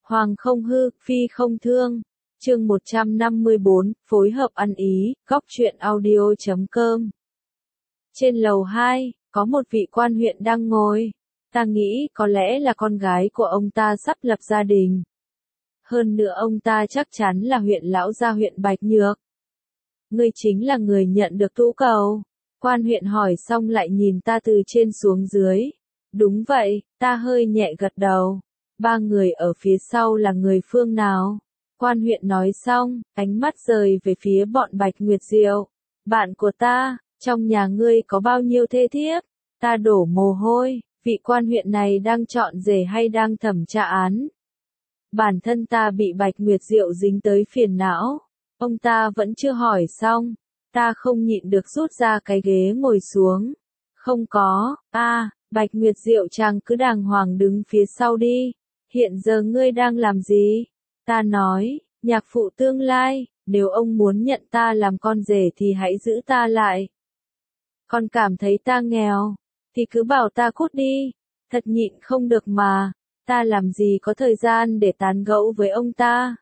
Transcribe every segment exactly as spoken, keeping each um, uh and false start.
Hoàng không hư, phi không thương. Chương một trăm năm mươi bốn, phối hợp ăn ý, góc truyện audio chấm com. Trên lầu hai, có một vị quan huyện đang ngồi. Ta nghĩ có lẽ là con gái của ông ta sắp lập gia đình. Hơn nữa ông ta chắc chắn là huyện lão gia huyện Bạch Nhược. Ngươi chính là người nhận được tú cầu. Quan huyện hỏi xong lại nhìn ta từ trên xuống dưới. Đúng vậy, ta hơi nhẹ gật đầu. Ba người ở phía sau là người phương nào? Quan huyện nói xong, ánh mắt rời về phía bọn Bạch Nguyệt Diệu. Bạn của ta, trong nhà ngươi có bao nhiêu thê thiếp? Ta đổ mồ hôi, vị quan huyện này đang chọn rể hay đang thẩm tra án? Bản thân ta bị Bạch Nguyệt Diệu dính tới phiền não. Ông ta vẫn chưa hỏi xong, ta không nhịn được rút ra cái ghế ngồi xuống. Không có, a, Bạch Nguyệt Diệu chàng cứ đàng hoàng đứng phía sau đi. Hiện giờ ngươi đang làm gì? Ta nói, nhạc phụ tương lai, nếu ông muốn nhận ta làm con rể thì hãy giữ ta lại. Còn cảm thấy ta nghèo, thì cứ bảo ta cút đi. Thật nhịn không được mà, ta làm gì có thời gian để tán gẫu với ông ta.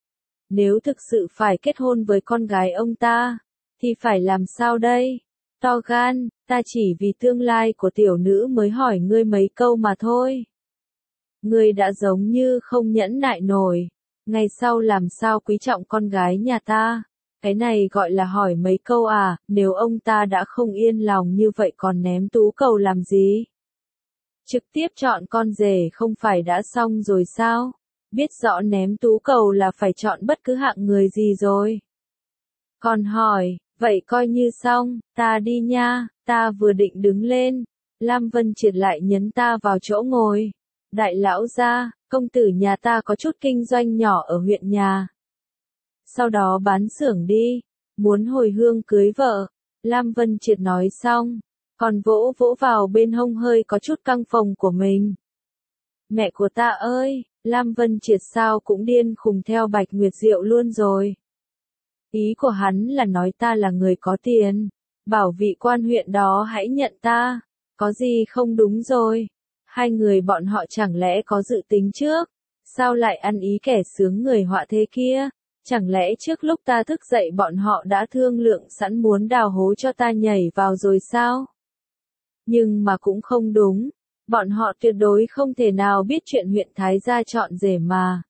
Nếu thực sự phải kết hôn với con gái ông ta, thì phải làm sao đây? To gan, ta chỉ vì tương lai của tiểu nữ mới hỏi ngươi mấy câu mà thôi. Ngươi đã giống như không nhẫn nại nổi, ngày sau làm sao quý trọng con gái nhà ta? Cái này gọi là hỏi mấy câu à, nếu ông ta đã không yên lòng như vậy còn ném tú cầu làm gì? Trực tiếp chọn con rể không phải đã xong rồi sao? Biết rõ ném tú cầu là phải chọn bất cứ hạng người gì rồi. Còn hỏi, vậy coi như xong, ta đi nha, ta vừa định đứng lên. Lam Vân Triệt lại nhấn ta vào chỗ ngồi. Đại lão gia, công tử nhà ta có chút kinh doanh nhỏ ở huyện nhà. Sau đó bán xưởng đi, muốn hồi hương cưới vợ. Lam Vân Triệt nói xong, còn vỗ vỗ vào bên hông hơi có chút căng phồng của mình. Mẹ của ta ơi, Lam Vân Triệt sao cũng điên khùng theo Bạch Nguyệt Diệu luôn rồi. Ý của hắn là nói ta là người có tiền, bảo vị quan huyện đó hãy nhận ta, có gì không đúng rồi. Hai người bọn họ chẳng lẽ có dự tính trước, sao lại ăn ý kẻ sướng người họa thế kia, chẳng lẽ trước lúc ta thức dậy bọn họ đã thương lượng sẵn muốn đào hố cho ta nhảy vào rồi sao? Nhưng mà cũng không đúng, bọn họ tuyệt đối không thể nào biết chuyện huyện Thái gia chọn rể mà.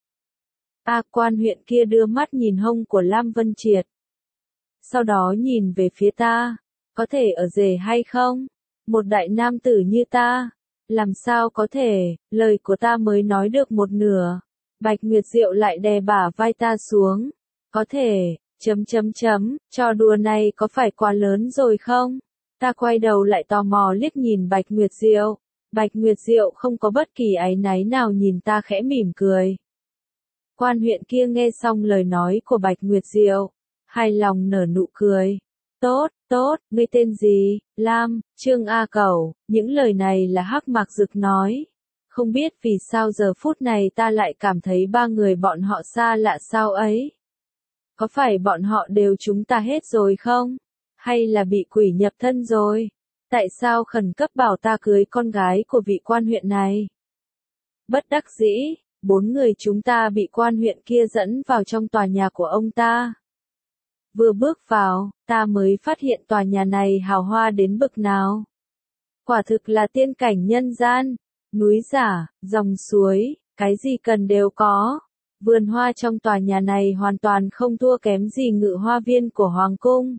A quan huyện kia đưa mắt nhìn hông của Lam Vân Triệt. Sau đó nhìn về phía ta, có thể ở rể hay không? Một đại nam tử như ta. Làm sao có thể, lời của ta mới nói được một nửa. Bạch Nguyệt Diệu lại đè bả vai ta xuống. Có thể, chấm chấm chấm, trò đùa này có phải quá lớn rồi không? Ta quay đầu lại tò mò liếc nhìn Bạch Nguyệt Diệu. Bạch Nguyệt Diệu không có bất kỳ áy náy nào nhìn ta khẽ mỉm cười. Quan huyện kia nghe xong lời nói của Bạch Nguyệt Diệu, hài lòng nở nụ cười. Tốt, tốt, ngươi tên gì? Lam, Trương A Cẩu, những lời này là Hắc Mạc Dực nói. Không biết vì sao giờ phút này ta lại cảm thấy ba người bọn họ xa lạ sao ấy. Có phải bọn họ đều chúng ta hết rồi không? Hay là bị quỷ nhập thân rồi? Tại sao khẩn cấp bảo ta cưới con gái của vị quan huyện này? Bất đắc dĩ, bốn người chúng ta bị quan huyện kia dẫn vào trong tòa nhà của ông ta. Vừa bước vào, ta mới phát hiện tòa nhà này hào hoa đến bực nào. Quả thực là tiên cảnh nhân gian, núi giả, dòng suối, cái gì cần đều có. Vườn hoa trong tòa nhà này hoàn toàn không thua kém gì ngự hoa viên của Hoàng cung.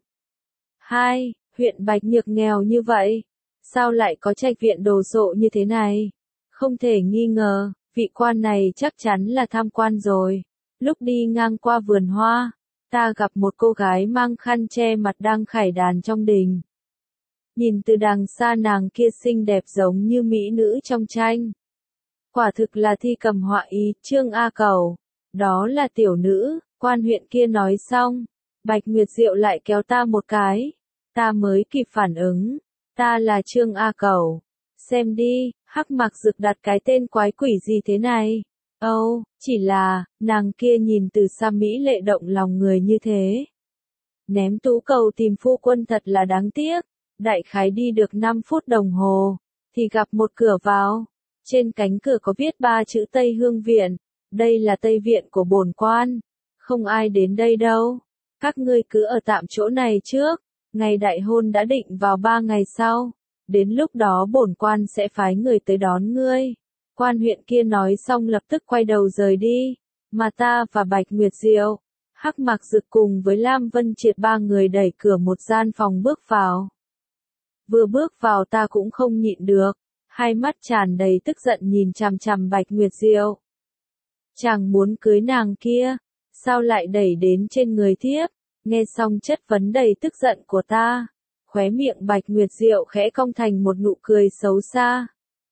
Hai, huyện Bạch Nhược nghèo như vậy, sao lại có trạch viện đồ sộ như thế này? Không thể nghi ngờ, vị quan này chắc chắn là tham quan rồi. Lúc đi ngang qua vườn hoa, ta gặp một cô gái mang khăn che mặt đang khải đàn trong đình. Nhìn từ đằng xa nàng kia xinh đẹp giống như mỹ nữ trong tranh. Quả thực là thi cầm họa ý, Trương A Cẩu. Đó là tiểu nữ, quan huyện kia nói xong. Bạch Nguyệt Diệu lại kéo ta một cái. Ta mới kịp phản ứng. Ta là Trương A Cẩu. Xem đi, Hắc Mạc Dực đặt cái tên quái quỷ gì thế này? Âu, oh, chỉ là, nàng kia nhìn từ xa mỹ lệ động lòng người như thế. Ném tú cầu tìm phu quân thật là đáng tiếc. Đại khái đi được năm phút đồng hồ, thì gặp một cửa vào. Trên cánh cửa có viết ba chữ Tây Hương Viện. đây là Tây Viện của bổn quan, không ai đến đây đâu. Các ngươi cứ ở tạm chỗ này trước, ngày đại hôn đã định vào ba ngày sau, đến lúc đó bổn quan sẽ phái người tới đón ngươi. Quan huyện kia nói xong lập tức quay đầu rời đi, mà ta và Bạch Nguyệt Diệu, Hắc Mạc Dực cùng với Lam Vân Triệt ba người đẩy cửa một gian phòng bước vào. Vừa bước vào ta cũng không nhịn được, hai mắt tràn đầy tức giận nhìn chằm chằm Bạch Nguyệt Diệu. Chàng muốn cưới nàng kia, sao lại đẩy đến trên người thiếp? Nghe xong chất vấn đầy tức giận của ta, khóe miệng Bạch Nguyệt Diệu khẽ cong thành một nụ cười xấu xa.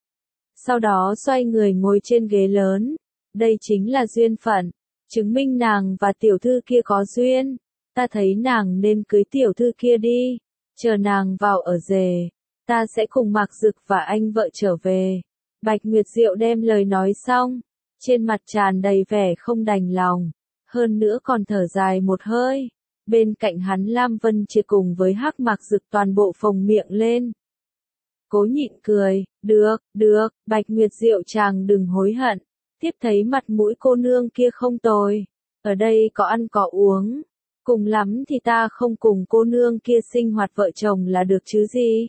Sau đó xoay người ngồi trên ghế lớn, đây chính là duyên phận, chứng minh nàng và tiểu thư kia có duyên, ta thấy nàng nên cưới tiểu thư kia đi, chờ nàng vào ở rể, ta sẽ cùng Mạc Dực và anh vợ trở về. Bạch Nguyệt Diệu đem lời nói xong, trên mặt tràn đầy vẻ không đành lòng, hơn nữa còn thở dài một hơi. Bên cạnh hắn Lam Vân Triệt cùng với Hắc Mạc Dực toàn bộ phồng miệng lên. Cố nhịn cười, được, được, Bạch Nguyệt Diệu chàng đừng hối hận, tiếp thấy mặt mũi cô nương kia không tồi, ở đây có ăn có uống, cùng lắm thì ta không cùng cô nương kia sinh hoạt vợ chồng là được chứ gì.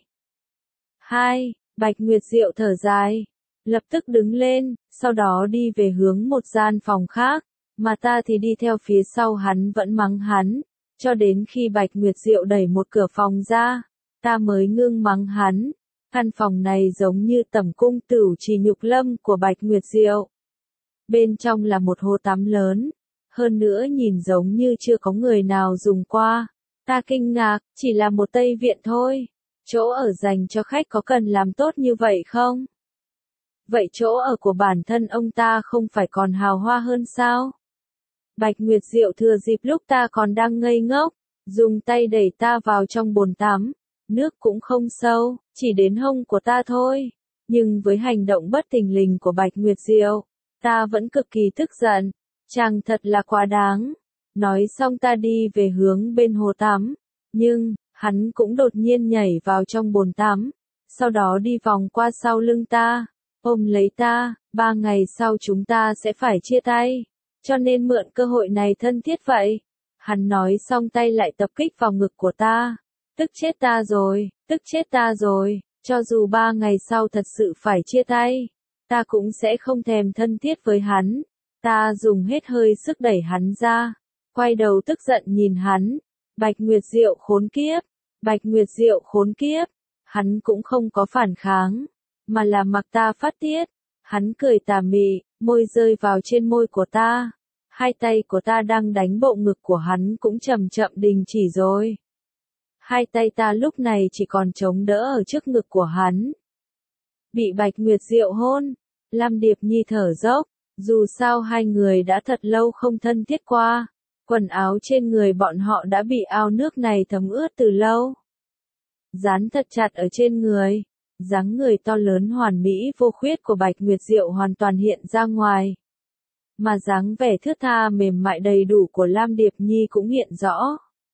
Hai, Bạch Nguyệt Diệu thở dài, lập tức đứng lên, sau đó đi về hướng một gian phòng khác, mà ta thì đi theo phía sau hắn vẫn mắng hắn. Cho đến khi Bạch Nguyệt Diệu đẩy một cửa phòng ra, ta mới ngưng mắng hắn. Căn phòng này giống như tẩm cung Tửu Trì Nhục Lâm của Bạch Nguyệt Diệu. Bên trong là một hồ tắm lớn, hơn nữa nhìn giống như chưa có người nào dùng qua. Ta kinh ngạc, chỉ là một Tây Viện thôi. Chỗ ở dành cho khách có cần làm tốt như vậy không? Vậy chỗ ở của bản thân ông ta không phải còn hào hoa hơn sao? Bạch Nguyệt Diệu thừa dịp lúc ta còn đang ngây ngốc, dùng tay đẩy ta vào trong bồn tắm, nước cũng không sâu, chỉ đến hông của ta thôi. Nhưng với hành động bất thình lình của Bạch Nguyệt Diệu, ta vẫn cực kỳ tức giận, chàng thật là quá đáng. Nói xong ta đi về hướng bên hồ tắm, nhưng, hắn cũng đột nhiên nhảy vào trong bồn tắm, sau đó đi vòng qua sau lưng ta, ôm lấy ta, ba ngày sau chúng ta sẽ phải chia tay. Cho nên mượn cơ hội này thân thiết vậy. Hắn nói xong tay lại tập kích vào ngực của ta. Tức chết ta rồi, tức chết ta rồi, cho dù ba ngày sau thật sự phải chia tay, ta cũng sẽ không thèm thân thiết với hắn. Ta dùng hết hơi sức đẩy hắn ra, quay đầu tức giận nhìn hắn. Bạch Nguyệt Diệu khốn kiếp, Bạch Nguyệt Diệu khốn kiếp. Hắn cũng không có phản kháng, mà là mặc ta phát tiết. Hắn cười tà mị, môi rơi vào trên môi của ta. Hai tay của ta đang đánh bộ ngực của hắn cũng chậm chậm đình chỉ rồi. Hai tay ta lúc này chỉ còn chống đỡ ở trước ngực của hắn. Bị Bạch Nguyệt Diệu hôn, Lam Điệp Nhi thở dốc, dù sao hai người đã thật lâu không thân thiết qua. Quần áo trên người bọn họ đã bị ao nước này thấm ướt từ lâu. Dán thật chặt ở trên người. Dáng người to lớn hoàn mỹ vô khuyết của Bạch Nguyệt Diệu hoàn toàn hiện ra ngoài. Mà dáng vẻ thướt tha mềm mại đầy đủ của Lam Điệp Nhi cũng hiện rõ.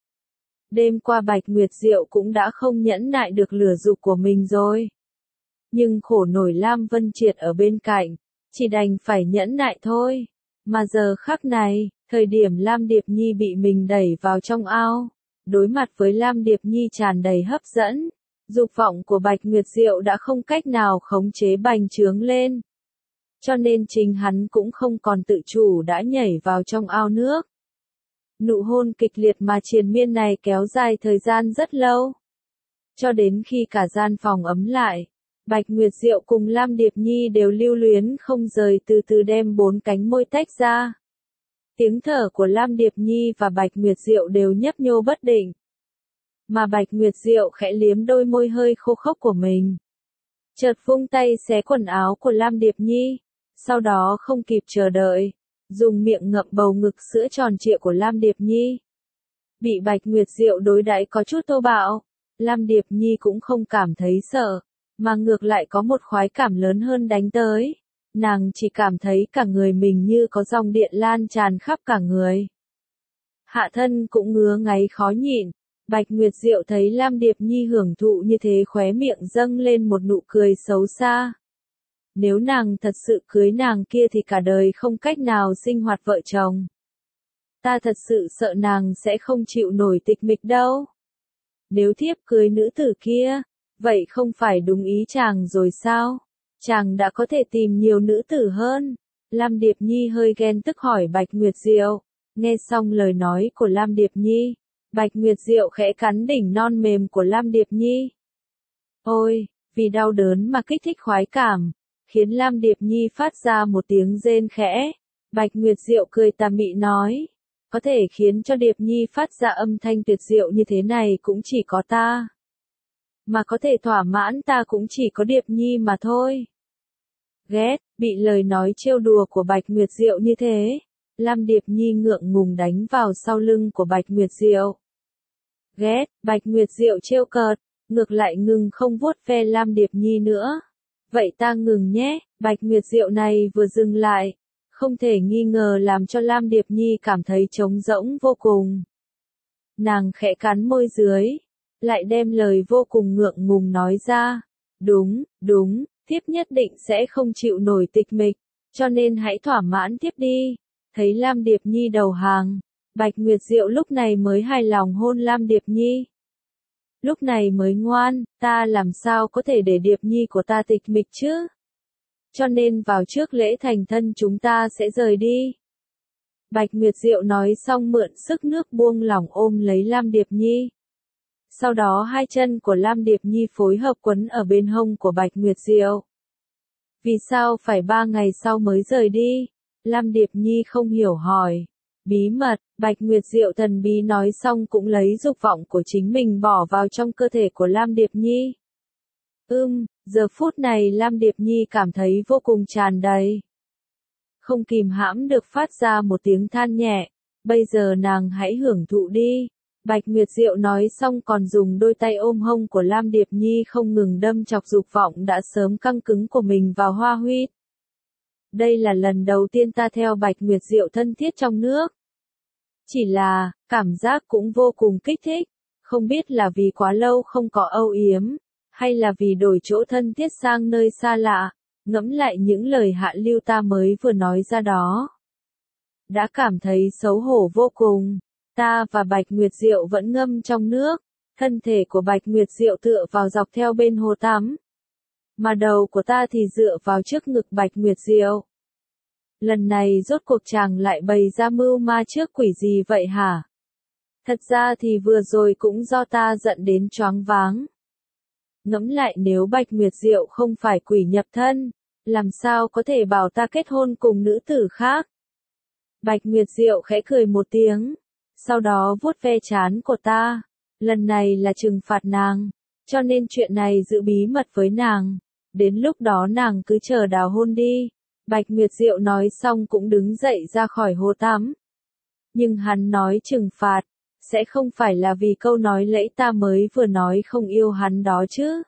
Đêm qua Bạch Nguyệt Diệu cũng đã không nhẫn nại được lửa dục của mình rồi. Nhưng khổ nổi Lam Vân Triệt ở bên cạnh, chỉ đành phải nhẫn nại thôi. Mà giờ khắc này, thời điểm Lam Điệp Nhi bị mình đẩy vào trong ao, đối mặt với Lam Điệp Nhi tràn đầy hấp dẫn. Dục vọng của Bạch Nguyệt Diệu đã không cách nào khống chế bành trướng lên. Cho nên chính hắn cũng không còn tự chủ đã nhảy vào trong ao nước. Nụ hôn kịch liệt mà triền miên này kéo dài thời gian rất lâu. Cho đến khi cả gian phòng ấm lại, Bạch Nguyệt Diệu cùng Lam Điệp Nhi đều lưu luyến không rời từ từ đem bốn cánh môi tách ra. Tiếng thở của Lam Điệp Nhi và Bạch Nguyệt Diệu đều nhấp nhô bất định. Mà Bạch Nguyệt Diệu khẽ liếm đôi môi hơi khô khốc của mình. Chợt vung tay xé quần áo của Lam Điệp Nhi, sau đó không kịp chờ đợi, dùng miệng ngậm bầu ngực sữa tròn trịa của Lam Điệp Nhi. Bị Bạch Nguyệt Diệu đối đãi có chút thô bạo, Lam Điệp Nhi cũng không cảm thấy sợ, mà ngược lại có một khoái cảm lớn hơn đánh tới. Nàng chỉ cảm thấy cả người mình như có dòng điện lan tràn khắp cả người. Hạ thân cũng ngứa ngáy khó nhịn. Bạch Nguyệt Diệu thấy Lam Điệp Nhi hưởng thụ như thế khóe miệng dâng lên một nụ cười xấu xa. Nếu nàng thật sự cưới nàng kia thì cả đời không cách nào sinh hoạt vợ chồng. Ta thật sự sợ nàng sẽ không chịu nổi tịch mịch đâu. Nếu thiếp cưới nữ tử kia, vậy không phải đúng ý chàng rồi sao? Chàng đã có thể tìm nhiều nữ tử hơn. Lam Điệp Nhi hơi ghen tức hỏi Bạch Nguyệt Diệu. Nghe xong lời nói của Lam Điệp Nhi, Bạch Nguyệt Diệu khẽ cắn đỉnh non mềm của Lam Điệp Nhi. Ôi, vì đau đớn mà kích thích khoái cảm, khiến Lam Điệp Nhi phát ra một tiếng rên khẽ. Bạch Nguyệt Diệu cười tà mị nói, có thể khiến cho Điệp Nhi phát ra âm thanh tuyệt diệu như thế này cũng chỉ có ta. Mà có thể thỏa mãn ta cũng chỉ có Điệp Nhi mà thôi. Ghét, bị lời nói trêu đùa của Bạch Nguyệt Diệu như thế, Lam Điệp Nhi ngượng ngùng đánh vào sau lưng của Bạch Nguyệt Diệu. Ghét, Bạch Nguyệt Diệu trêu cợt, ngược lại ngừng không vuốt ve Lam Điệp Nhi nữa. Vậy ta ngừng nhé, Bạch Nguyệt Diệu này vừa dừng lại, không thể nghi ngờ làm cho Lam Điệp Nhi cảm thấy trống rỗng vô cùng. Nàng khẽ cắn môi dưới, lại đem lời vô cùng ngượng ngùng nói ra. Đúng, đúng, thiếp nhất định sẽ không chịu nổi tịch mịch, cho nên hãy thỏa mãn thiếp đi. Thấy Lam Điệp Nhi đầu hàng, Bạch Nguyệt Diệu lúc này mới hài lòng hôn Lam Điệp Nhi. Lúc này mới ngoan, ta làm sao có thể để Điệp Nhi của ta tịch mịch chứ? Cho nên vào trước lễ thành thân chúng ta sẽ rời đi. Bạch Nguyệt Diệu nói xong mượn sức nước buông lỏng ôm lấy Lam Điệp Nhi. Sau đó hai chân của Lam Điệp Nhi phối hợp quấn ở bên hông của Bạch Nguyệt Diệu. Vì sao phải ba ngày sau mới rời đi? Lam Điệp Nhi không hiểu hỏi. Bí mật, Bạch Nguyệt Diệu thần bí nói xong cũng lấy dục vọng của chính mình bỏ vào trong cơ thể của Lam Điệp Nhi. Ưm, giờ phút này Lam Điệp Nhi cảm thấy vô cùng tràn đầy. Không kìm hãm được phát ra một tiếng than nhẹ, bây giờ nàng hãy hưởng thụ đi. Bạch Nguyệt Diệu nói xong còn dùng đôi tay ôm hông của Lam Điệp Nhi không ngừng đâm chọc dục vọng đã sớm căng cứng của mình vào hoa huyết. Đây là lần đầu tiên ta theo Bạch Nguyệt Diệu thân thiết trong nước. Chỉ là, cảm giác cũng vô cùng kích thích, không biết là vì quá lâu không có âu yếm, hay là vì đổi chỗ thân thiết sang nơi xa lạ, ngẫm lại những lời hạ lưu ta mới vừa nói ra đó. Đã cảm thấy xấu hổ vô cùng, ta và Bạch Nguyệt Diệu vẫn ngâm trong nước, thân thể của Bạch Nguyệt Diệu tựa vào dọc theo bên hồ tắm. Mà đầu của ta thì dựa vào trước ngực Bạch Nguyệt Diệu. Lần này rốt cuộc chàng lại bày ra mưu ma trước quỷ gì vậy hả? Thật ra thì vừa rồi cũng do ta giận đến choáng váng. Ngẫm lại nếu Bạch Nguyệt Diệu không phải quỷ nhập thân, làm sao có thể bảo ta kết hôn cùng nữ tử khác? Bạch Nguyệt Diệu khẽ cười một tiếng, sau đó vuốt ve trán của ta. Lần này là trừng phạt nàng, cho nên chuyện này giữ bí mật với nàng. Đến lúc đó nàng cứ chờ đào hôn đi. Bạch Nguyệt Diệu nói xong cũng đứng dậy ra khỏi hồ tắm. Nhưng hắn nói trừng phạt, sẽ không phải là vì câu nói lẫy ta mới vừa nói không yêu hắn đó chứ.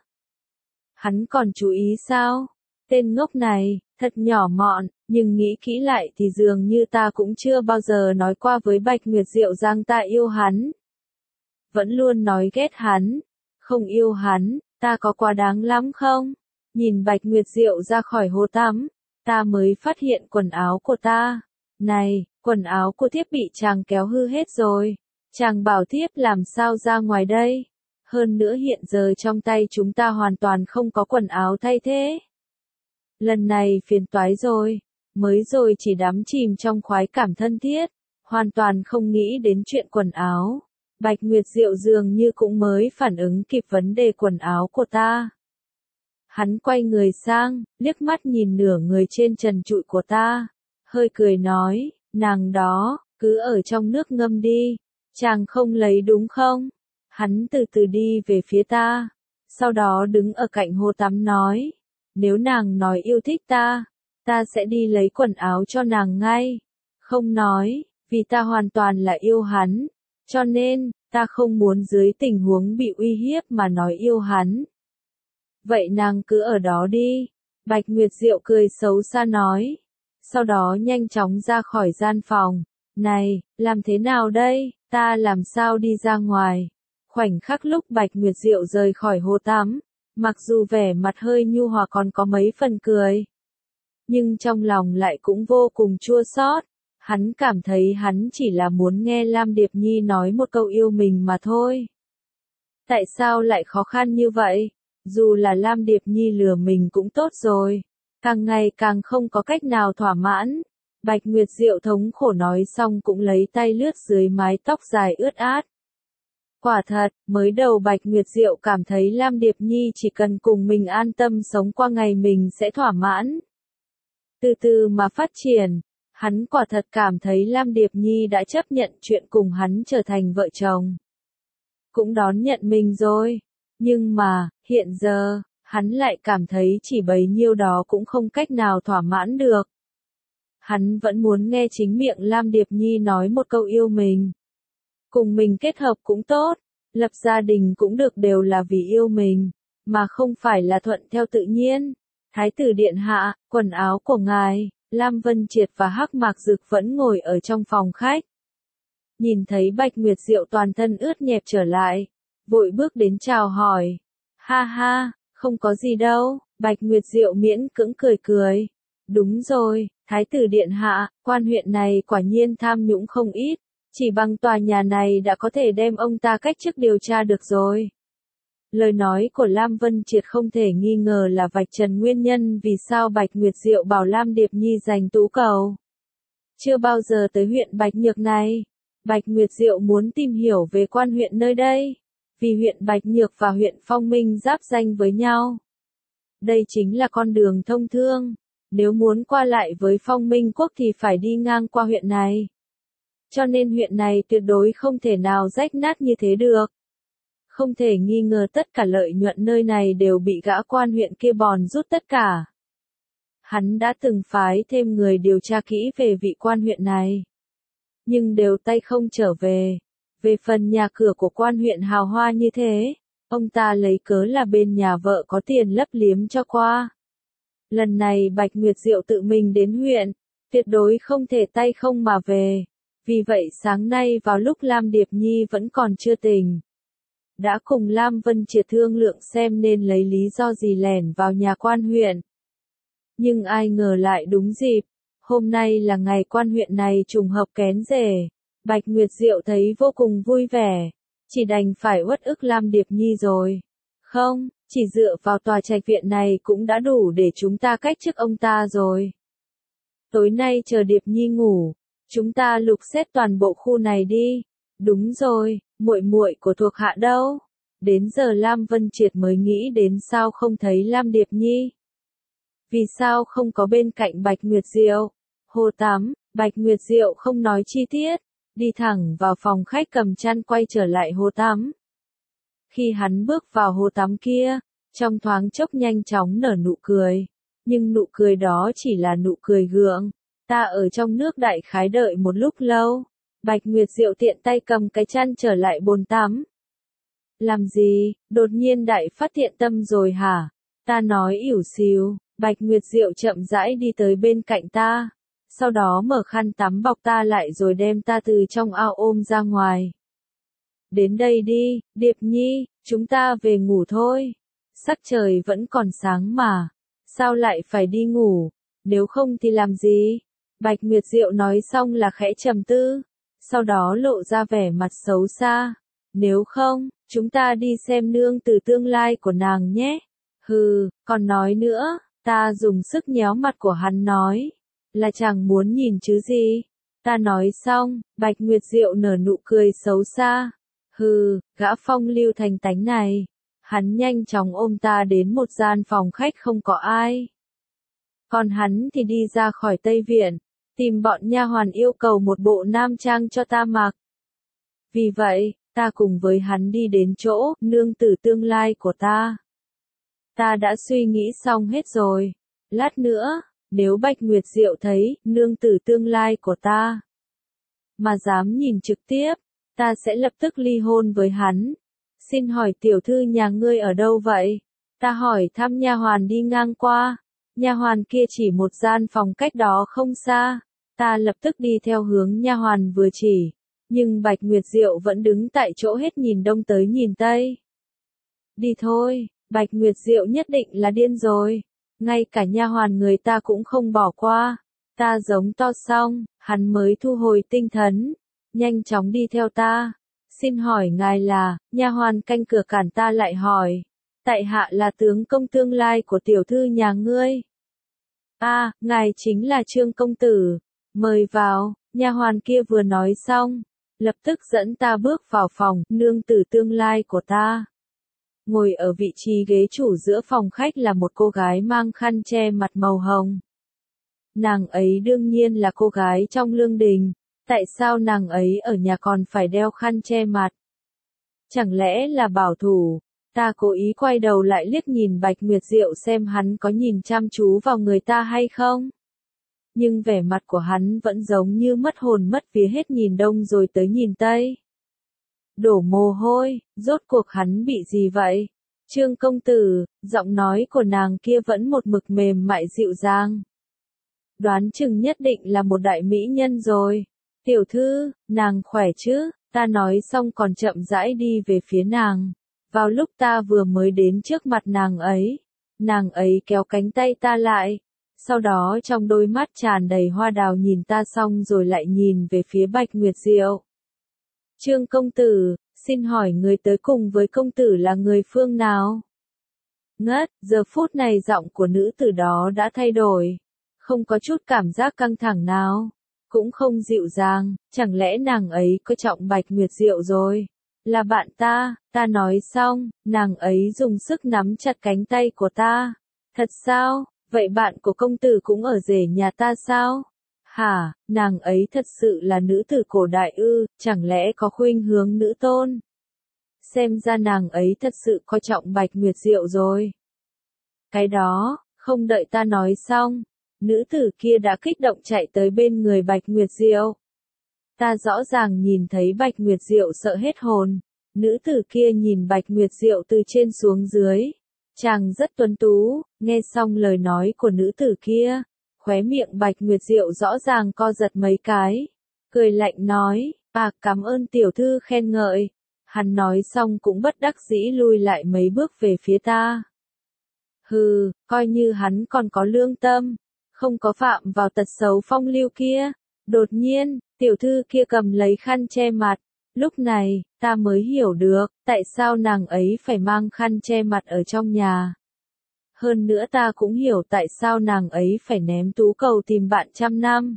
Hắn còn chú ý sao? Tên ngốc này, thật nhỏ mọn, nhưng nghĩ kỹ lại thì dường như ta cũng chưa bao giờ nói qua với Bạch Nguyệt Diệu rằng ta yêu hắn. Vẫn luôn nói ghét hắn, không yêu hắn, ta có quá đáng lắm không? Nhìn Bạch Nguyệt Diệu ra khỏi hồ tắm, ta mới phát hiện quần áo của ta. Này, quần áo của thiếp bị chàng kéo hư hết rồi. Chàng bảo thiếp làm sao ra ngoài đây? Hơn nữa hiện giờ trong tay chúng ta hoàn toàn không có quần áo thay thế. Lần này phiền toái rồi, mới rồi chỉ đắm chìm trong khoái cảm thân thiết, hoàn toàn không nghĩ đến chuyện quần áo. Bạch Nguyệt Diệu dường như cũng mới phản ứng kịp vấn đề quần áo của ta. Hắn quay người sang, liếc mắt nhìn nửa người trên trần trụi của ta, hơi cười nói, nàng đó, cứ ở trong nước ngâm đi, chàng không lấy đúng không? Hắn từ từ đi về phía ta, sau đó đứng ở cạnh hồ tắm nói, nếu nàng nói yêu thích ta, ta sẽ đi lấy quần áo cho nàng ngay. Không nói, vì ta hoàn toàn là yêu hắn, cho nên, ta không muốn dưới tình huống bị uy hiếp mà nói yêu hắn. Vậy nàng cứ ở đó đi. Bạch Nguyệt Diệu cười xấu xa nói. Sau đó nhanh chóng ra khỏi gian phòng. Này, làm thế nào đây? Ta làm sao đi ra ngoài? Khoảnh khắc lúc Bạch Nguyệt Diệu rời khỏi hồ tắm, mặc dù vẻ mặt hơi nhu hòa còn có mấy phần cười, nhưng trong lòng lại cũng vô cùng chua xót. Hắn cảm thấy hắn chỉ là muốn nghe Lam Điệp Nhi nói một câu yêu mình mà thôi. Tại sao lại khó khăn như vậy? Dù là Lam Điệp Nhi lừa mình cũng tốt rồi. Càng ngày càng không có cách nào thỏa mãn. Bạch Nguyệt Diệu thống khổ nói xong cũng lấy tay lướt dưới mái tóc dài ướt át. Quả thật, mới đầu Bạch Nguyệt Diệu cảm thấy Lam Điệp Nhi chỉ cần cùng mình an tâm sống qua ngày mình sẽ thỏa mãn. Từ từ mà phát triển, hắn quả thật cảm thấy Lam Điệp Nhi đã chấp nhận chuyện cùng hắn trở thành vợ chồng. Cũng đón nhận mình rồi. Nhưng mà, hiện giờ, hắn lại cảm thấy chỉ bấy nhiêu đó cũng không cách nào thỏa mãn được. Hắn vẫn muốn nghe chính miệng Lam Điệp Nhi nói một câu yêu mình. Cùng mình kết hợp cũng tốt, lập gia đình cũng được đều là vì yêu mình, mà không phải là thuận theo tự nhiên. Thái tử điện hạ, quần áo của ngài, Lam Vân Triệt và Hắc Mạc Dực vẫn ngồi ở trong phòng khách. Nhìn thấy Bạch Nguyệt Diệu toàn thân ướt nhẹp trở lại, vội bước đến chào hỏi. Ha ha, không có gì đâu, Bạch Nguyệt Diệu miễn cưỡng cười cười. Đúng rồi, Thái tử điện hạ, quan huyện này quả nhiên tham nhũng không ít, chỉ bằng tòa nhà này đã có thể đem ông ta cách chức điều tra được rồi. Lời nói của Lam Vân Triệt không thể nghi ngờ là vạch trần nguyên nhân vì sao Bạch Nguyệt Diệu bảo Lam Điệp Nhi giành tú cầu. Chưa bao giờ tới huyện Bạch Nhược này, Bạch Nguyệt Diệu muốn tìm hiểu về quan huyện nơi đây, vì huyện Bạch Nhược và huyện Phong Minh giáp danh với nhau. Đây chính là con đường thông thương, nếu muốn qua lại với Phong Minh Quốc thì phải đi ngang qua huyện này. Cho nên huyện này tuyệt đối không thể nào rách nát như thế được. Không thể nghi ngờ tất cả lợi nhuận nơi này đều bị gã quan huyện kia bòn rút tất cả. Hắn đã từng phái thêm người điều tra kỹ về vị quan huyện này. Nhưng đều tay không trở về. Về phần nhà cửa của quan huyện hào hoa như thế, ông ta lấy cớ là bên nhà vợ có tiền lấp liếm cho qua. Lần này Bạch Nguyệt Diệu tự mình đến huyện, tuyệt đối không thể tay không mà về. Vì vậy sáng nay vào lúc Lam Điệp Nhi vẫn còn chưa tỉnh, đã cùng Lam Vân Triệt thương lượng xem nên lấy lý do gì lẻn vào nhà quan huyện. Nhưng ai ngờ lại đúng dịp, hôm nay là ngày quan huyện này trùng hợp kén rể. Bạch Nguyệt Diệu thấy vô cùng vui vẻ, chỉ đành phải uất ức Lam Điệp Nhi rồi. Không, chỉ dựa vào tòa trạch viện này cũng đã đủ để chúng ta cách chức ông ta rồi. Tối nay chờ Điệp Nhi ngủ, chúng ta lục xét toàn bộ khu này đi. Đúng rồi, muội muội của thuộc hạ đâu? Đến giờ Lam Vân Triệt mới nghĩ đến sao không thấy Lam Điệp Nhi. Vì sao không có bên cạnh Bạch Nguyệt Diệu? Hồ tắm, Bạch Nguyệt Diệu không nói chi tiết, đi thẳng vào phòng khách cầm chăn quay trở lại hồ tắm. Khi hắn bước vào hồ tắm kia, trong thoáng chốc nhanh chóng nở nụ cười. Nhưng nụ cười đó chỉ là nụ cười gượng. Ta ở trong nước đại khái đợi một lúc lâu. Bạch Nguyệt Diệu tiện tay cầm cái chăn trở lại bồn tắm. Làm gì, đột nhiên đại phát thiện tâm rồi hả? Ta nói ỉu xìu. Bạch Nguyệt Diệu chậm rãi đi tới bên cạnh ta. Sau đó mở khăn tắm bọc ta lại rồi đem ta từ trong ao ôm ra ngoài. Đến đây đi, Điệp Nhi, chúng ta về ngủ thôi. Sắc trời vẫn còn sáng mà. Sao lại phải đi ngủ? Nếu không thì làm gì? Bạch Nguyệt Diệu nói xong là khẽ trầm tư. Sau đó lộ ra vẻ mặt xấu xa. Nếu không, chúng ta đi xem nương từ tương lai của nàng nhé. Hừ, còn nói nữa, ta dùng sức nhéo mặt của hắn nói. Là chàng muốn nhìn chứ gì? Ta nói xong, Bạch Nguyệt Diệu nở nụ cười xấu xa. Hừ, gã phong lưu thành tánh này. Hắn nhanh chóng ôm ta đến một gian phòng khách không có ai. Còn hắn thì đi ra khỏi Tây Viện, tìm bọn nha hoàn yêu cầu một bộ nam trang cho ta mặc. Vì vậy, ta cùng với hắn đi đến chỗ nương tử tương lai của ta. Ta đã suy nghĩ xong hết rồi. Lát nữa, nếu Bạch Nguyệt Diệu thấy nương tử tương lai của ta mà dám nhìn trực tiếp, ta sẽ lập tức ly hôn với hắn. Xin hỏi tiểu thư nhà ngươi ở đâu vậy? Ta hỏi thăm nha hoàn đi ngang qua. Nha hoàn kia chỉ một gian phòng cách đó không xa. Ta lập tức đi theo hướng nha hoàn vừa chỉ. Nhưng Bạch Nguyệt Diệu vẫn đứng tại chỗ hết nhìn đông tới nhìn tây. Đi thôi, Bạch Nguyệt Diệu nhất định là điên rồi. ngay cả nha hoàn người ta cũng không bỏ qua. Ta giống to xong, hắn mới thu hồi tinh thần, nhanh chóng đi theo ta. Xin hỏi ngài là, nha hoàn canh cửa cản ta lại hỏi. Tại hạ là tướng công tương lai của tiểu thư nhà ngươi. A, à, ngài chính là Trương công tử, mời vào. Nha hoàn kia vừa nói xong, lập tức dẫn ta bước vào phòng, nương tử tương lai của ta. Ngồi ở vị trí ghế chủ giữa phòng khách là một cô gái mang khăn che mặt màu hồng. Nàng ấy đương nhiên là cô gái trong lương đình, tại sao nàng ấy ở nhà còn phải đeo khăn che mặt? Chẳng lẽ là bảo thủ? Ta cố ý quay đầu lại liếc nhìn Bạch Nguyệt Diệu xem hắn có nhìn chăm chú vào người ta hay không. Nhưng vẻ mặt của hắn vẫn giống như mất hồn mất vía, hết nhìn đông rồi tới nhìn tây. Đổ mồ hôi, rốt cuộc hắn bị gì vậy? Trương công tử, giọng nói của nàng kia vẫn một mực mềm mại dịu dàng. Đoán chừng nhất định là một đại mỹ nhân rồi. Tiểu thư, nàng khỏe chứ? Ta nói xong còn chậm rãi đi về phía nàng. Vào lúc ta vừa mới đến trước mặt nàng ấy, nàng ấy kéo cánh tay ta lại. Sau đó trong đôi mắt tràn đầy hoa đào nhìn ta xong rồi lại nhìn về phía Bạch Nguyệt Diệu. Trương công tử, xin hỏi người tới cùng với công tử là người phương nào? Ngất, giờ phút này giọng của nữ tử đó đã thay đổi. Không có chút cảm giác căng thẳng nào. Cũng không dịu dàng, chẳng lẽ nàng ấy có trọng Bạch Nguyệt Diệu rồi? Là bạn ta, ta nói xong, nàng ấy dùng sức nắm chặt cánh tay của ta. Thật sao? Vậy bạn của công tử cũng ở rể nhà ta sao? Hả, nàng ấy thật sự là nữ tử cổ đại ư, chẳng lẽ có khuynh hướng nữ tôn? Xem ra nàng ấy thật sự coi trọng Bạch Nguyệt Diệu rồi. Cái đó, không đợi ta nói xong, nữ tử kia đã kích động chạy tới bên người Bạch Nguyệt Diệu. Ta rõ ràng nhìn thấy Bạch Nguyệt Diệu sợ hết hồn. Nữ tử kia nhìn Bạch Nguyệt Diệu từ trên xuống dưới. Chàng rất tuấn tú, nghe xong lời nói của nữ tử kia, khóe miệng Bạch Nguyệt Diệu rõ ràng co giật mấy cái, cười lạnh nói, à cảm ơn tiểu thư khen ngợi. Hắn nói xong cũng bất đắc dĩ lui lại mấy bước về phía ta. Hừ, coi như hắn còn có lương tâm, không có phạm vào tật xấu phong lưu kia. Đột nhiên, tiểu thư kia cầm lấy khăn che mặt. Lúc này, ta mới hiểu được, tại sao nàng ấy phải mang khăn che mặt ở trong nhà. Hơn nữa ta cũng hiểu tại sao nàng ấy phải ném tú cầu tìm bạn trăm năm.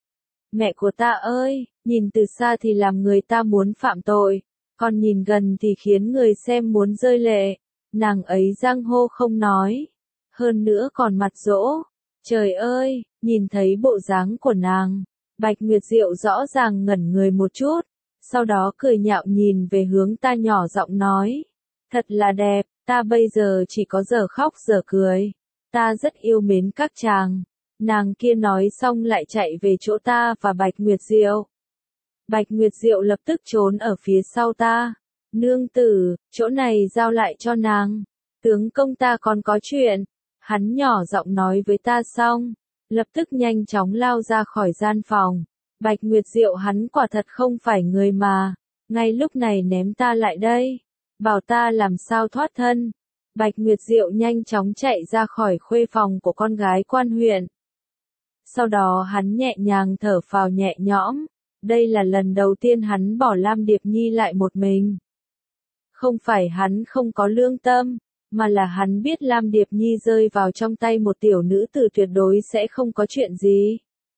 Mẹ của ta ơi, nhìn từ xa thì làm người ta muốn phạm tội, còn nhìn gần thì khiến người xem muốn rơi lệ. Nàng ấy giang hô không nói, hơn nữa còn mặt dỗ. Trời ơi, nhìn thấy bộ dáng của nàng, Bạch Nguyệt Diệu rõ ràng ngẩn người một chút. Sau đó cười nhạo nhìn về hướng ta nhỏ giọng nói. Thật là đẹp, ta bây giờ chỉ có giờ khóc giờ cười. Ta rất yêu mến các chàng. Nàng kia nói xong lại chạy về chỗ ta và Bạch Nguyệt Diệu. Bạch Nguyệt Diệu lập tức trốn ở phía sau ta. Nương tử, chỗ này giao lại cho nàng. Tướng công ta còn có chuyện. Hắn nhỏ giọng nói với ta xong. Lập tức nhanh chóng lao ra khỏi gian phòng. Bạch Nguyệt Diệu hắn quả thật không phải người mà, ngay lúc này ném ta lại đây, bảo ta làm sao thoát thân. Bạch Nguyệt Diệu nhanh chóng chạy ra khỏi khuê phòng của con gái quan huyện. Sau đó hắn nhẹ nhàng thở phào nhẹ nhõm, đây là lần đầu tiên hắn bỏ Lam Điệp Nhi lại một mình. Không phải hắn không có lương tâm, mà là hắn biết Lam Điệp Nhi rơi vào trong tay một tiểu nữ tử tuyệt đối sẽ không có chuyện gì.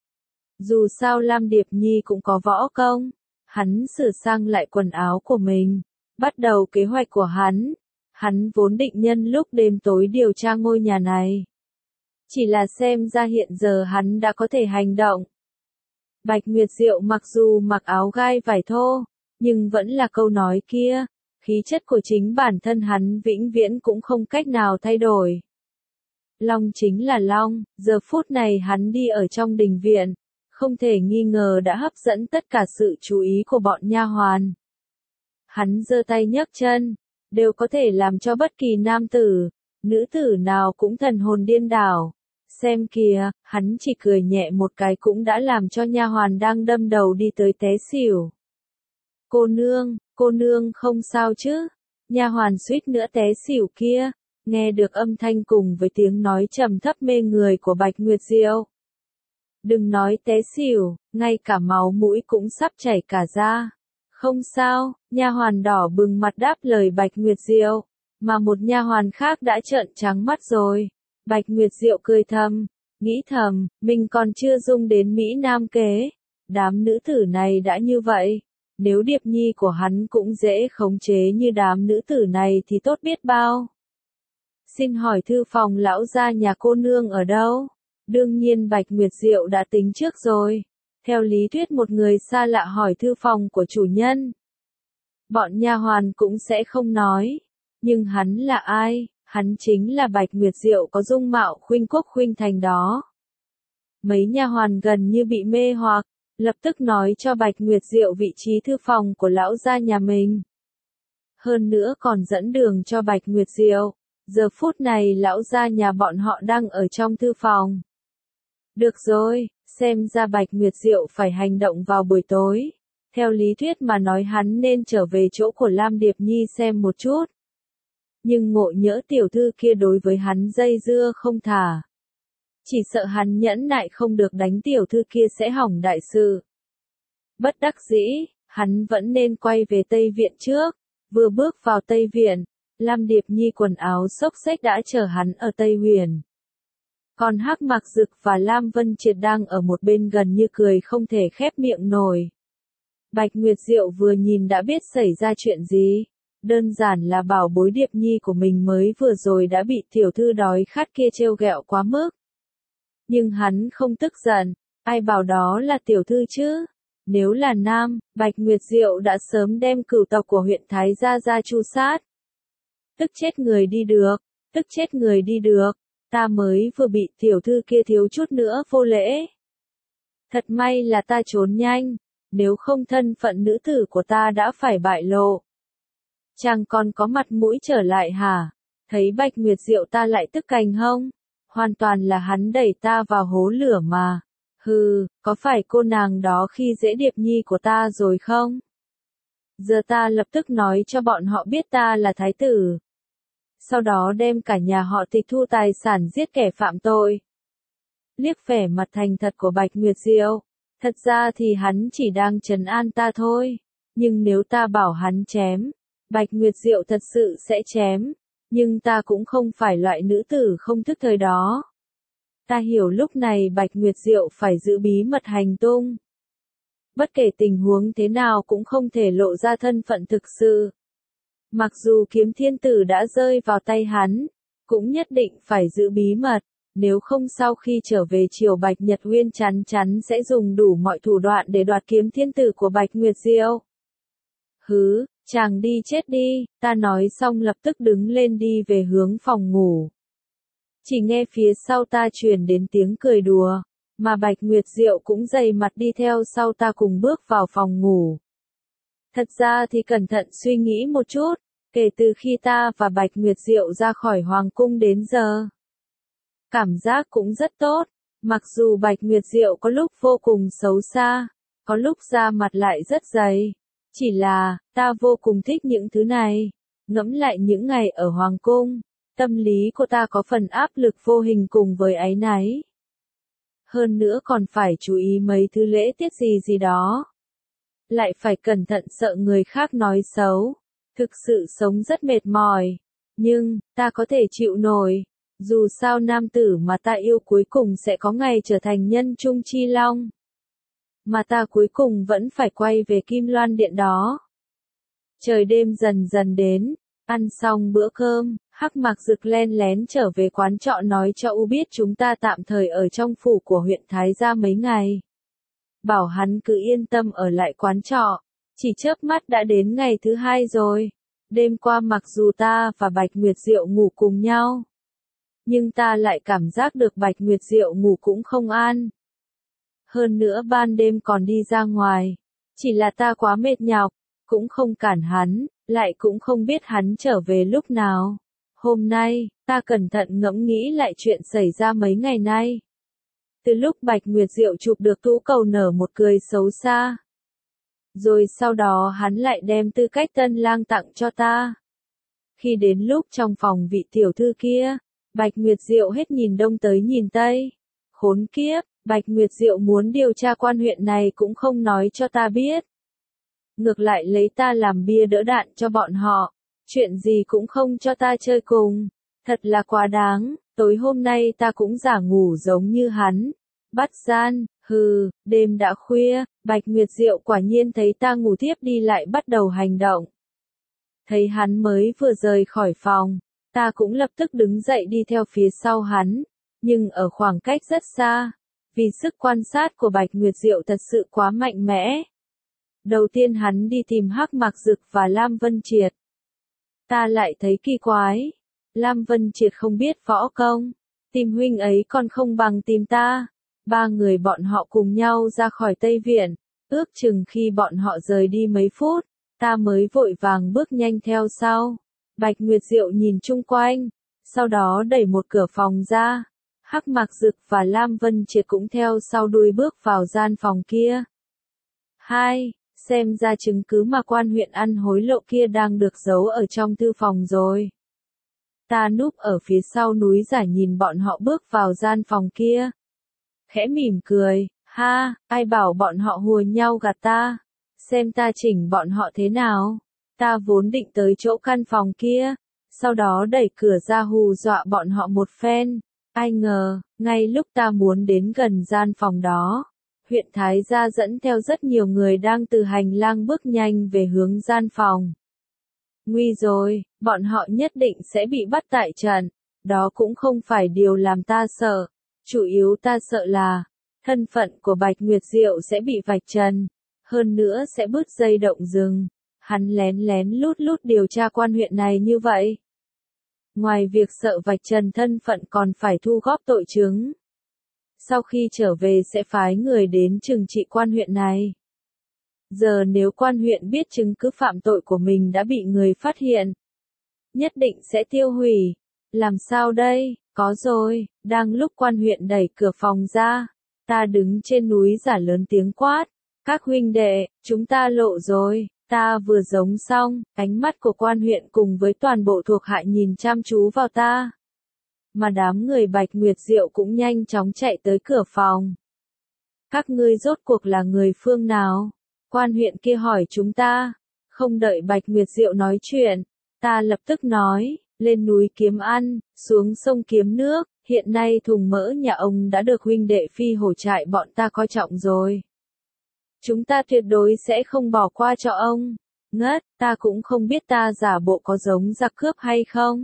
Dù sao Lam Điệp Nhi cũng có võ công, hắn sửa sang lại quần áo của mình, bắt đầu kế hoạch của hắn. Hắn vốn định nhân lúc đêm tối điều tra ngôi nhà này. Chỉ là xem ra hiện giờ hắn đã có thể hành động. Bạch Nguyệt Diệu mặc dù mặc áo gai vải thô, nhưng vẫn là câu nói kia, khí chất của chính bản thân hắn vĩnh viễn cũng không cách nào thay đổi. Long chính là Long, giờ phút này hắn đi ở trong đình viện, không thể nghi ngờ đã hấp dẫn tất cả sự chú ý của bọn nha hoàn. Hắn giơ tay nhấc chân, đều có thể làm cho bất kỳ nam tử, nữ tử nào cũng thần hồn điên đảo. Xem kìa, hắn chỉ cười nhẹ một cái cũng đã làm cho nha hoàn đang đâm đầu đi tới té xỉu. Cô nương, cô nương không sao chứ? Nha hoàn suýt nữa té xỉu kia, nghe được âm thanh cùng với tiếng nói trầm thấp mê người của Bạch Nguyệt Diệu. Đừng nói té xỉu, ngay cả máu mũi cũng sắp chảy cả ra. Không sao, nha hoàn đỏ bừng mặt đáp lời Bạch Nguyệt Diệu, mà một nha hoàn khác đã trợn trắng mắt rồi. Bạch Nguyệt Diệu cười thầm, nghĩ thầm, mình còn chưa dung đến Mỹ Nam kế. Đám nữ tử này đã như vậy, nếu Điệp Nhi của hắn cũng dễ khống chế như đám nữ tử này thì tốt biết bao. Xin hỏi thư phòng lão gia nhà cô nương ở đâu? Đương nhiên Bạch Nguyệt Diệu đã tính trước rồi. Theo lý thuyết một người xa lạ hỏi thư phòng của chủ nhân, bọn nha hoàn cũng sẽ không nói. Nhưng hắn là ai? Hắn chính là Bạch Nguyệt Diệu có dung mạo khuynh quốc khuynh thành đó. Mấy nha hoàn gần như bị mê hoặc, lập tức nói cho Bạch Nguyệt Diệu vị trí thư phòng của lão gia nhà mình. Hơn nữa còn dẫn đường cho Bạch Nguyệt Diệu. Giờ phút này lão gia nhà bọn họ đang ở trong thư phòng. Được rồi, xem ra Bạch Nguyệt Diệu phải hành động vào buổi tối. Theo lý thuyết mà nói hắn nên trở về chỗ của Lam Điệp Nhi xem một chút. Nhưng ngộ nhỡ tiểu thư kia đối với hắn dây dưa không thả. Chỉ sợ hắn nhẫn nại không được đánh tiểu thư kia sẽ hỏng đại sự. Bất đắc dĩ, hắn vẫn nên quay về Tây Viện trước. Vừa bước vào Tây Viện, Lam Điệp Nhi quần áo xốc xếch đã chờ hắn ở Tây Huyền. Còn Hắc Mạc Dực và Lam Vân Triệt đang ở một bên gần như cười không thể khép miệng nổi. Bạch Nguyệt Diệu vừa nhìn đã biết xảy ra chuyện gì. Đơn giản là bảo bối Điệp Nhi của mình mới vừa rồi đã bị tiểu thư đói khát kia trêu ghẹo quá mức. Nhưng hắn không tức giận, ai bảo đó là tiểu thư chứ? Nếu là nam, Bạch Nguyệt Diệu đã sớm đem cửu tộc của huyện Thái Gia ra tru sát. Tức chết người đi được, tức chết người đi được, ta mới vừa bị tiểu thư kia thiếu chút nữa vô lễ. Thật may là ta trốn nhanh, nếu không thân phận nữ tử của ta đã phải bại lộ. Chàng còn có mặt mũi trở lại hả? Thấy Bạch Nguyệt Diệu ta lại tức cành hông? Hoàn toàn là hắn đẩy ta vào hố lửa mà. Hừ, có phải cô nàng đó khi dễ Điệp Nhi của ta rồi không? Giờ ta lập tức nói cho bọn họ biết ta là thái tử. Sau đó đem cả nhà họ tịch thu tài sản giết kẻ phạm tội. Liếc vẻ mặt thành thật của Bạch Nguyệt Diệu, thật ra thì hắn chỉ đang trấn an ta thôi. Nhưng nếu ta bảo hắn chém, Bạch Nguyệt Diệu thật sự sẽ chém. Nhưng ta cũng không phải loại nữ tử không thức thời đó. Ta hiểu lúc này Bạch Nguyệt Diệu phải giữ bí mật hành tung. Bất kể tình huống thế nào cũng không thể lộ ra thân phận thực sự. Mặc dù kiếm thiên tử đã rơi vào tay hắn, cũng nhất định phải giữ bí mật, nếu không sau khi trở về triều Bạch Nhật Uyên chắn chắn sẽ dùng đủ mọi thủ đoạn để đoạt kiếm thiên tử của Bạch Nguyệt Diệu. Hứ, chàng đi chết đi, ta nói xong lập tức đứng lên đi về hướng phòng ngủ. Chỉ nghe phía sau ta truyền đến tiếng cười đùa, mà Bạch Nguyệt Diệu cũng dày mặt đi theo sau ta cùng bước vào phòng ngủ. Thật ra thì cẩn thận suy nghĩ một chút, kể từ khi ta và Bạch Nguyệt Diệu ra khỏi Hoàng Cung đến giờ. Cảm giác cũng rất tốt, mặc dù Bạch Nguyệt Diệu có lúc vô cùng xấu xa, có lúc da mặt lại rất dày. Chỉ là, ta vô cùng thích những thứ này. Ngẫm lại những ngày ở Hoàng Cung, tâm lý của ta có phần áp lực vô hình cùng với áy náy. Hơn nữa còn phải chú ý mấy thứ lễ tiết gì gì đó. Lại phải cẩn thận sợ người khác nói xấu. Thực sự sống rất mệt mỏi. Nhưng, ta có thể chịu nổi. Dù sao nam tử mà ta yêu cuối cùng sẽ có ngày trở thành nhân trung chi long. Mà ta cuối cùng vẫn phải quay về Kim Loan Điện đó. Trời đêm dần dần đến, ăn xong bữa cơm, Hắc Mạc Dực len lén trở về quán trọ nói cho U biết chúng ta tạm thời ở trong phủ của huyện Thái Gia mấy ngày. Bảo hắn cứ yên tâm ở lại quán trọ, chỉ chớp mắt đã đến ngày thứ hai rồi. Đêm qua mặc dù ta và Bạch Nguyệt Diệu ngủ cùng nhau, nhưng ta lại cảm giác được Bạch Nguyệt Diệu ngủ cũng không an. Hơn nữa ban đêm còn đi ra ngoài, chỉ là ta quá mệt nhọc, cũng không cản hắn, lại cũng không biết hắn trở về lúc nào. Hôm nay, ta cẩn thận ngẫm nghĩ lại chuyện xảy ra mấy ngày nay. Từ lúc Bạch Nguyệt Diệu chụp được Tú Cầu nở một cười xấu xa. Rồi sau đó hắn lại đem tư cách tân lang tặng cho ta. Khi đến lúc trong phòng vị tiểu thư kia, Bạch Nguyệt Diệu hết nhìn đông tới nhìn tây. Khốn kiếp, Bạch Nguyệt Diệu muốn điều tra quan huyện này cũng không nói cho ta biết. Ngược lại lấy ta làm bia đỡ đạn cho bọn họ, chuyện gì cũng không cho ta chơi cùng. Thật là quá đáng, tối hôm nay ta cũng giả ngủ giống như hắn. Bắt gian, hừ, đêm đã khuya, Bạch Nguyệt Diệu quả nhiên thấy ta ngủ thiếp đi lại bắt đầu hành động. Thấy hắn mới vừa rời khỏi phòng, ta cũng lập tức đứng dậy đi theo phía sau hắn, nhưng ở khoảng cách rất xa, vì sức quan sát của Bạch Nguyệt Diệu thật sự quá mạnh mẽ. Đầu tiên hắn đi tìm Hắc Mạc Dực và Lam Vân Triệt. Ta lại thấy kỳ quái, Lam Vân Triệt không biết võ công, tìm huynh ấy còn không bằng tìm ta. Ba người bọn họ cùng nhau ra khỏi Tây Viện, ước chừng khi bọn họ rời đi mấy phút, ta mới vội vàng bước nhanh theo sau. Bạch Nguyệt Diệu nhìn chung quanh, sau đó đẩy một cửa phòng ra. Hắc Mạc Dực và Lam Vân Triệt cũng theo sau đuôi bước vào gian phòng kia. Hai, xem ra chứng cứ mà quan huyện ăn hối lộ kia đang được giấu ở trong thư phòng rồi. Ta núp ở phía sau núi giả nhìn bọn họ bước vào gian phòng kia. Khẽ mỉm cười, ha, ai bảo bọn họ hùa nhau gạt ta, xem ta chỉnh bọn họ thế nào. Ta vốn định tới chỗ căn phòng kia, sau đó đẩy cửa ra hù dọa bọn họ một phen. Ai ngờ, ngay lúc ta muốn đến gần gian phòng đó, huyện Thái gia dẫn theo rất nhiều người đang từ hành lang bước nhanh về hướng gian phòng. Nguy rồi, bọn họ nhất định sẽ bị bắt tại trận, đó cũng không phải điều làm ta sợ, chủ yếu ta sợ là, thân phận của Bạch Nguyệt Diệu sẽ bị vạch trần, hơn nữa sẽ bứt dây động rừng, hắn lén lén lút lút điều tra quan huyện này như vậy. Ngoài việc sợ vạch trần thân phận còn phải thu góp tội chứng. Sau khi trở về sẽ phái người đến trừng trị quan huyện này. Giờ nếu quan huyện biết chứng cứ phạm tội của mình đã bị người phát hiện, nhất định sẽ tiêu hủy. Làm sao đây? Có rồi, đang lúc quan huyện đẩy cửa phòng ra, ta đứng trên núi giả lớn tiếng quát. Các huynh đệ, chúng ta lộ rồi. Ta vừa giống xong, ánh mắt của quan huyện cùng với toàn bộ thuộc hạ nhìn chăm chú vào ta. Mà đám người Bạch Nguyệt Diệu cũng nhanh chóng chạy tới cửa phòng. Các ngươi rốt cuộc là người phương nào? Quan huyện kia hỏi chúng ta. Không đợi Bạch Nguyệt Diệu nói chuyện, ta lập tức nói, lên núi kiếm ăn, xuống sông kiếm nước, hiện nay thùng mỡ nhà ông đã được huynh đệ Phi Hổ trại bọn ta coi trọng rồi. Chúng ta tuyệt đối sẽ không bỏ qua cho ông. Ngất, ta cũng không biết ta giả bộ có giống giặc cướp hay không.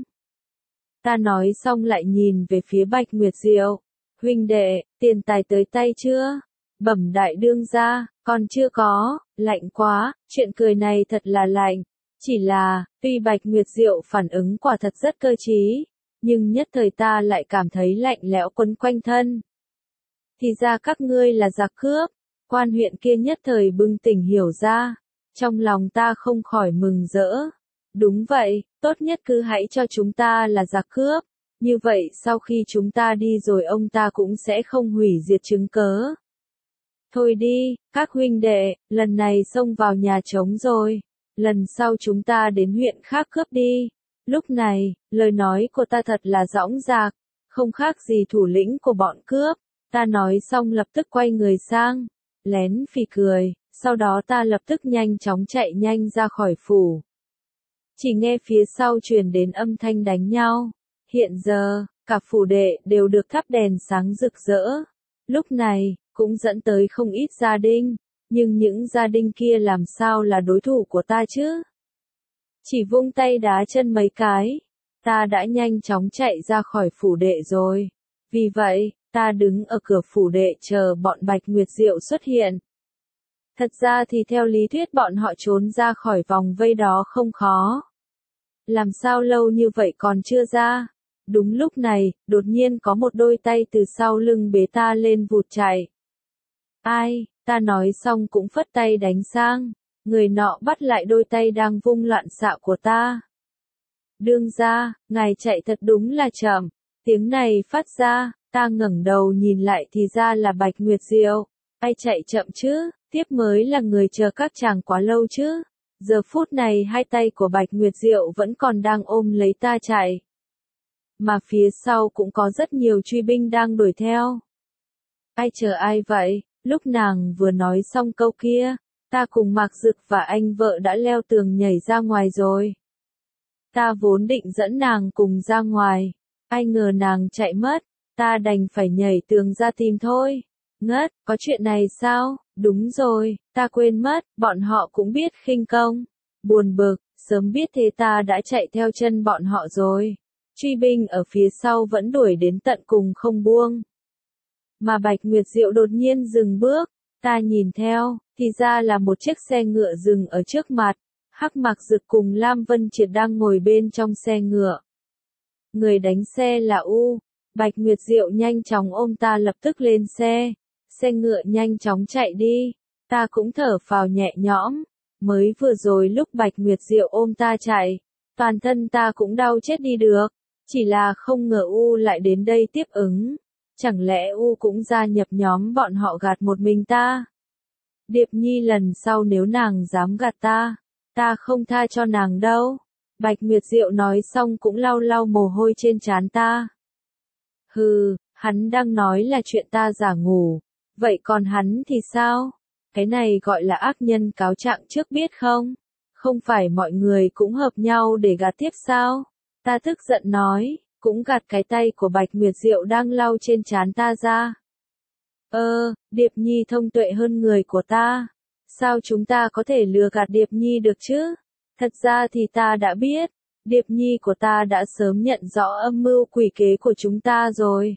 Ta nói xong lại nhìn về phía Bạch Nguyệt Diệu. Huynh đệ, tiền tài tới tay chưa? Bẩm đại đương gia, còn chưa có, lạnh quá, chuyện cười này thật là lạnh. Chỉ là, tuy Bạch Nguyệt Diệu phản ứng quả thật rất cơ trí, nhưng nhất thời ta lại cảm thấy lạnh lẽo quấn quanh thân. Thì ra các ngươi là giặc cướp. Quan huyện kia nhất thời bừng tỉnh hiểu ra, trong lòng ta không khỏi mừng rỡ. Đúng vậy, tốt nhất cứ hãy cho chúng ta là giặc cướp, như vậy sau khi chúng ta đi rồi ông ta cũng sẽ không hủy diệt chứng cớ. Thôi đi, các huynh đệ, lần này xông vào nhà trống rồi, lần sau chúng ta đến huyện khác cướp đi. Lúc này, lời nói của ta thật là dõng dạc, không khác gì thủ lĩnh của bọn cướp. Ta nói xong lập tức quay người sang, lén phì cười, sau đó ta lập tức nhanh chóng chạy nhanh ra khỏi phủ. Chỉ nghe phía sau truyền đến âm thanh đánh nhau. Hiện giờ, cả phủ đệ đều được thắp đèn sáng rực rỡ. Lúc này, cũng dẫn tới không ít gia đình, nhưng những gia đình kia làm sao là đối thủ của ta chứ? Chỉ vung tay đá chân mấy cái, ta đã nhanh chóng chạy ra khỏi phủ đệ rồi. Vì vậy, ta đứng ở cửa phủ đệ chờ bọn Bạch Nguyệt Diệu xuất hiện. Thật ra thì theo lý thuyết bọn họ trốn ra khỏi vòng vây đó không khó. Làm sao lâu như vậy còn chưa ra? Đúng lúc này, đột nhiên có một đôi tay từ sau lưng bế ta lên vụt chạy. Ai, ta nói xong cũng phất tay đánh sang. Người nọ bắt lại đôi tay đang vung loạn xạ của ta. Đương gia, ngài chạy thật đúng là chậm. Tiếng này phát ra, ta ngẩng đầu nhìn lại thì ra là Bạch Nguyệt Diệu. Ai chạy chậm chứ, tiếp mới là người chờ các chàng quá lâu chứ. Giờ phút này hai tay của Bạch Nguyệt Diệu vẫn còn đang ôm lấy ta chạy. Mà phía sau cũng có rất nhiều truy binh đang đuổi theo. Ai chờ ai vậy? Lúc nàng vừa nói xong câu kia, ta cùng Mạc Dực và anh vợ đã leo tường nhảy ra ngoài rồi. Ta vốn định dẫn nàng cùng ra ngoài, ai ngờ nàng chạy mất, ta đành phải nhảy tường ra tìm thôi. Ngất, có chuyện này sao? Đúng rồi, ta quên mất, bọn họ cũng biết khinh công. Buồn bực, sớm biết thế ta đã chạy theo chân bọn họ rồi. Truy binh ở phía sau vẫn đuổi đến tận cùng không buông. Mà Bạch Nguyệt Diệu đột nhiên dừng bước, ta nhìn theo, thì ra là một chiếc xe ngựa dừng ở trước mặt. Hắc Mạc Dực cùng Lam Vân Triệt đang ngồi bên trong xe ngựa. Người đánh xe là U. Bạch Nguyệt Diệu nhanh chóng ôm ta lập tức lên xe. Xe ngựa nhanh chóng chạy đi. Ta cũng thở phào nhẹ nhõm. Mới vừa rồi lúc Bạch Nguyệt Diệu ôm ta chạy, toàn thân ta cũng đau chết đi được. Chỉ là không ngờ U lại đến đây tiếp ứng. Chẳng lẽ U cũng gia nhập nhóm bọn họ gạt một mình ta? Điệp Nhi lần sau nếu nàng dám gạt ta, ta không tha cho nàng đâu. Bạch Nguyệt Diệu nói xong cũng lau lau mồ hôi trên trán ta. Hừ, hắn đang nói là chuyện ta giả ngủ. Vậy còn hắn thì sao? Cái này gọi là ác nhân cáo trạng trước biết không? Không phải mọi người cũng hợp nhau để gạt tiếp sao? Ta tức giận nói, cũng gạt cái tay của Bạch Nguyệt Diệu đang lau trên trán ta ra. Ơ, Điệp Nhi thông tuệ hơn người của ta. Sao chúng ta có thể lừa gạt Điệp Nhi được chứ? Thật ra thì ta đã biết, Điệp Nhi của ta đã sớm nhận rõ âm mưu quỷ kế của chúng ta rồi.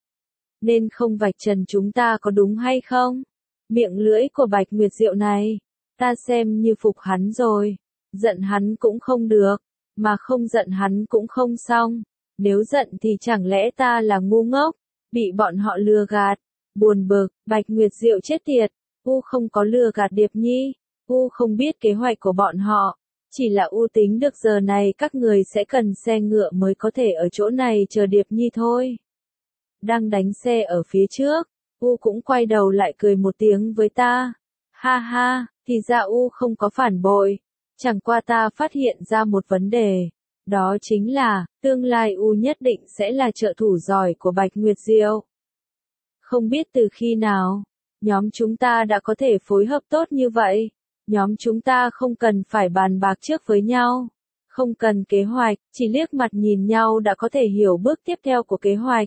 Nên không vạch trần chúng ta có đúng hay không? Miệng lưỡi của Bạch Nguyệt Diệu này, ta xem như phục hắn rồi. Giận hắn cũng không được, mà không giận hắn cũng không xong. Nếu giận thì chẳng lẽ ta là ngu ngốc, bị bọn họ lừa gạt. Buồn bực, Bạch Nguyệt Diệu chết tiệt. U không có lừa gạt Điệp Nhi. U không biết kế hoạch của bọn họ. Chỉ là U tính được giờ này các người sẽ cần xe ngựa mới có thể ở chỗ này chờ Điệp Nhi thôi. Đang đánh xe ở phía trước, U cũng quay đầu lại cười một tiếng với ta. Ha ha, thì ra U không có phản bội. Chẳng qua ta phát hiện ra một vấn đề. Đó chính là, tương lai U nhất định sẽ là trợ thủ giỏi của Bạch Nguyệt Diệu. Không biết từ khi nào, nhóm chúng ta đã có thể phối hợp tốt như vậy. Nhóm chúng ta không cần phải bàn bạc trước với nhau. Không cần kế hoạch, chỉ liếc mặt nhìn nhau đã có thể hiểu bước tiếp theo của kế hoạch.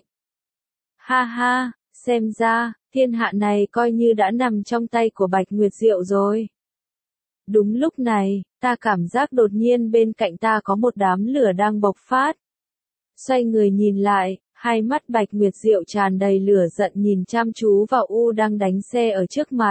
Ha ha, xem ra, thiên hạ này coi như đã nằm trong tay của Bạch Nguyệt Diệu rồi. Đúng lúc này, ta cảm giác đột nhiên bên cạnh ta có một đám lửa đang bộc phát. Xoay người nhìn lại, hai mắt Bạch Nguyệt Diệu tràn đầy lửa giận nhìn chăm chú vào U đang đánh xe ở trước mặt.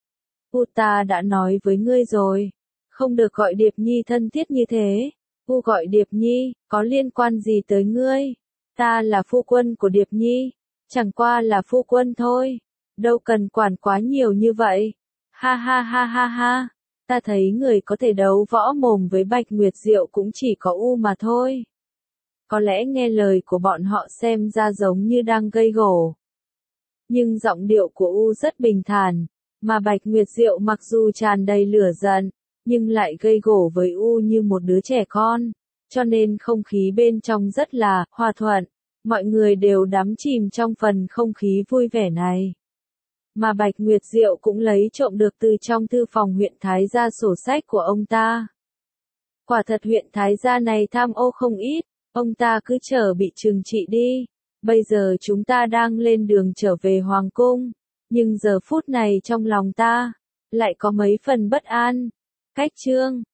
U ta đã nói với ngươi rồi, không được gọi Điệp Nhi thân thiết như thế. U gọi Điệp Nhi, có liên quan gì tới ngươi? Ta là phu quân của Điệp Nhi, chẳng qua là phu quân thôi, đâu cần quản quá nhiều như vậy. Ha ha ha ha ha, ta thấy người có thể đấu võ mồm với Bạch Nguyệt Diệu cũng chỉ có U mà thôi. Có lẽ nghe lời của bọn họ xem ra giống như đang gây gổ. Nhưng giọng điệu của U rất bình thản, mà Bạch Nguyệt Diệu mặc dù tràn đầy lửa giận, nhưng lại gây gổ với U như một đứa trẻ con, cho nên không khí bên trong rất là hòa thuận, mọi người đều đắm chìm trong phần không khí vui vẻ này. Mà Bạch Nguyệt Diệu cũng lấy trộm được từ trong thư phòng huyện Thái gia sổ sách của ông ta. Quả thật huyện Thái gia này tham ô không ít, ông ta cứ chờ bị trừng trị đi. Bây giờ chúng ta đang lên đường trở về Hoàng Cung, nhưng giờ phút này trong lòng ta lại có mấy phần bất an. Cách chương